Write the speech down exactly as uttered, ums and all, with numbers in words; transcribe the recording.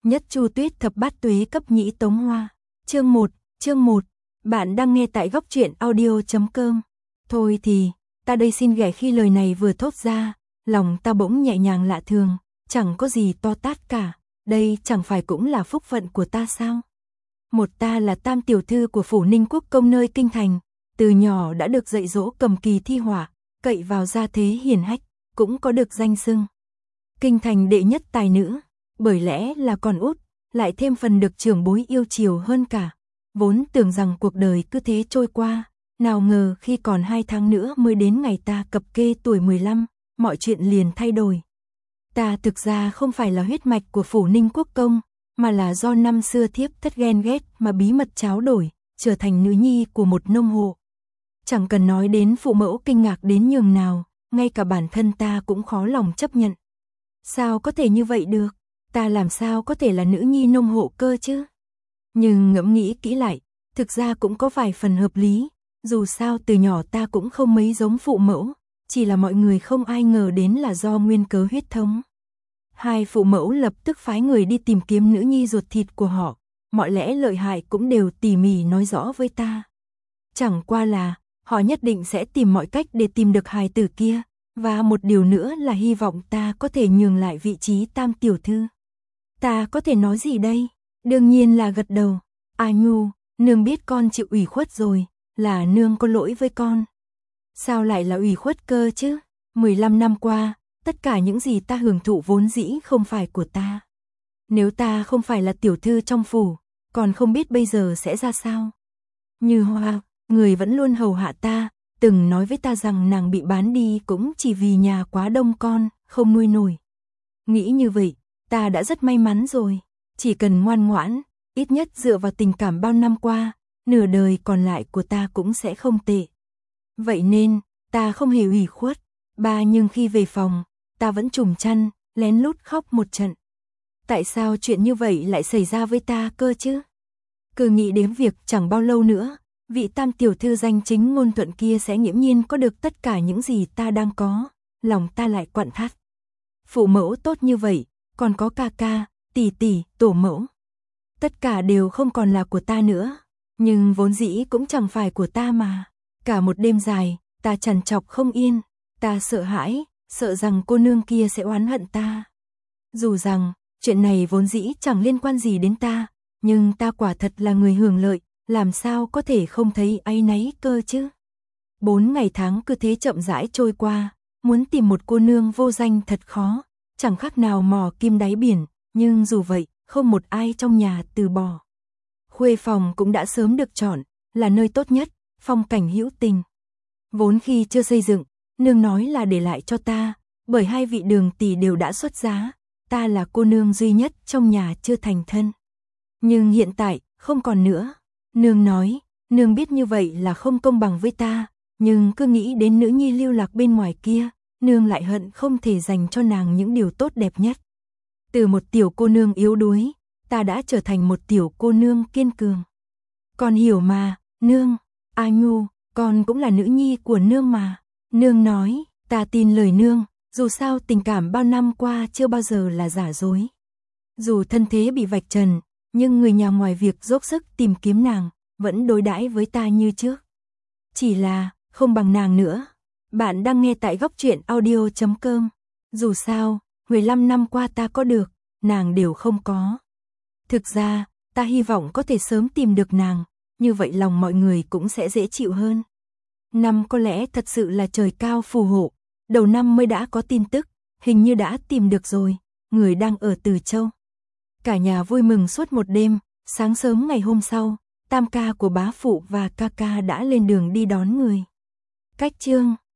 Nhất Chu Tuyết thập bát tuế cấp nhĩ tống hoa. Chương một, chương một. Bạn đang nghe tại góc truyện audio chấm com. Thôi thì, ta đây xin ghẻ. Khi lời này vừa thốt ra, lòng ta bỗng nhẹ nhàng lạ thường, chẳng có gì to tát cả, đây chẳng phải cũng là phúc phận của ta sao? Một ta là tam tiểu thư của phủ Ninh Quốc công nơi kinh thành, từ nhỏ đã được dạy dỗ cầm kỳ thi họa, cậy vào gia thế hiển hách, cũng có được danh xưng kinh thành đệ nhất tài nữ, bởi lẽ là con út, lại thêm phần được trưởng bối yêu chiều hơn cả. Vốn tưởng rằng cuộc đời cứ thế trôi qua, nào ngờ khi còn hai tháng nữa mới đến ngày ta cập kê tuổi mười lăm, mọi chuyện liền thay đổi. Ta thực ra không phải là huyết mạch của phủ Ninh Quốc công, mà là do năm xưa thiếp thất ghen ghét mà bí mật tráo đổi, trở thành nữ nhi của một nông hộ. Chẳng cần nói đến phụ mẫu kinh ngạc đến nhường nào, ngay cả bản thân ta cũng khó lòng chấp nhận. Sao có thể như vậy được? Ta làm sao có thể là nữ nhi nông hộ cơ chứ? Nhưng ngẫm nghĩ kỹ lại, thực ra cũng có vài phần hợp lý, dù sao từ nhỏ ta cũng không mấy giống phụ mẫu, chỉ là mọi người không ai ngờ đến là do nguyên cớ huyết thống. Hai phụ mẫu lập tức phái người đi tìm kiếm nữ nhi ruột thịt của họ, mọi lẽ lợi hại cũng đều tỉ mỉ nói rõ với ta. Chẳng qua là, họ nhất định sẽ tìm mọi cách để tìm được hài tử kia, và một điều nữa là hy vọng ta có thể nhường lại vị trí tam tiểu thư. Ta có thể nói gì đây? Đương nhiên là gật đầu. A Nhu, nương biết con chịu ủy khuất rồi, là nương có lỗi với con. Sao lại là ủy khuất cơ chứ? mười lăm năm qua, tất cả những gì ta hưởng thụ vốn dĩ không phải của ta. Nếu ta không phải là tiểu thư trong phủ, còn không biết bây giờ sẽ ra sao. Như Hoa, người vẫn luôn hầu hạ ta, từng nói với ta rằng nàng bị bán đi cũng chỉ vì nhà quá đông con, không nuôi nổi. Nghĩ như vậy, ta đã rất may mắn rồi, chỉ cần ngoan ngoãn, ít nhất dựa vào tình cảm bao năm qua, nửa đời còn lại của ta cũng sẽ không tệ. Vậy nên, ta không hề ủy khuất, ba nhưng khi về phòng, ta vẫn trùm chăn, lén lút khóc một trận. Tại sao chuyện như vậy lại xảy ra với ta cơ chứ? Cứ nghĩ đến việc chẳng bao lâu nữa, vị tam tiểu thư danh chính ngôn thuận kia sẽ nghiễm nhiên có được tất cả những gì ta đang có, lòng ta lại quặn thắt. Phụ mẫu tốt như vậy, còn có ca ca, tỷ tỷ, tổ mẫu. Tất cả đều không còn là của ta nữa, nhưng vốn dĩ cũng chẳng phải của ta mà. Cả một đêm dài, ta trằn trọc không yên, ta sợ hãi, sợ rằng cô nương kia sẽ oán hận ta. Dù rằng, chuyện này vốn dĩ chẳng liên quan gì đến ta, nhưng ta quả thật là người hưởng lợi, làm sao có thể không thấy áy náy cơ chứ. Bốn ngày tháng cứ thế chậm rãi trôi qua, muốn tìm một cô nương vô danh thật khó, chẳng khác nào mò kim đáy biển, nhưng dù vậy, không một ai trong nhà từ bỏ. Khuê phòng cũng đã sớm được chọn, là nơi tốt nhất, phong cảnh hữu tình. Vốn khi chưa xây dựng, nương nói là để lại cho ta, bởi hai vị Đường tỷ đều đã xuất giá, ta là cô nương duy nhất trong nhà chưa thành thân. Nhưng hiện tại, không còn nữa. Nương nói, nương biết như vậy là không công bằng với ta, nhưng cứ nghĩ đến nữ nhi lưu lạc bên ngoài kia, nương lại hận không thể dành cho nàng những điều tốt đẹp nhất. Từ một tiểu cô nương yếu đuối, ta đã trở thành một tiểu cô nương kiên cường. Con hiểu mà, nương. A Nhu, con cũng là nữ nhi của nương mà. Nương nói, ta tin lời nương, dù sao tình cảm bao năm qua chưa bao giờ là giả dối. Dù thân thế bị vạch trần, nhưng người nhà ngoài việc dốc sức tìm kiếm nàng, vẫn đối đãi với ta như trước. Chỉ là, không bằng nàng nữa. Bạn đang nghe tại góc truyện audio chấm com. Dù sao, mười lăm năm qua ta có được, nàng đều không có. Thực ra, ta hy vọng có thể sớm tìm được nàng, như vậy lòng mọi người cũng sẽ dễ chịu hơn. Năm có lẽ thật sự là trời cao phù hộ, đầu năm mới đã có tin tức, hình như đã tìm được rồi, người đang ở Từ Châu. Cả nhà vui mừng suốt một đêm, sáng sớm ngày hôm sau, tam ca của bá phụ và ca ca đã lên đường đi đón người. Cách chương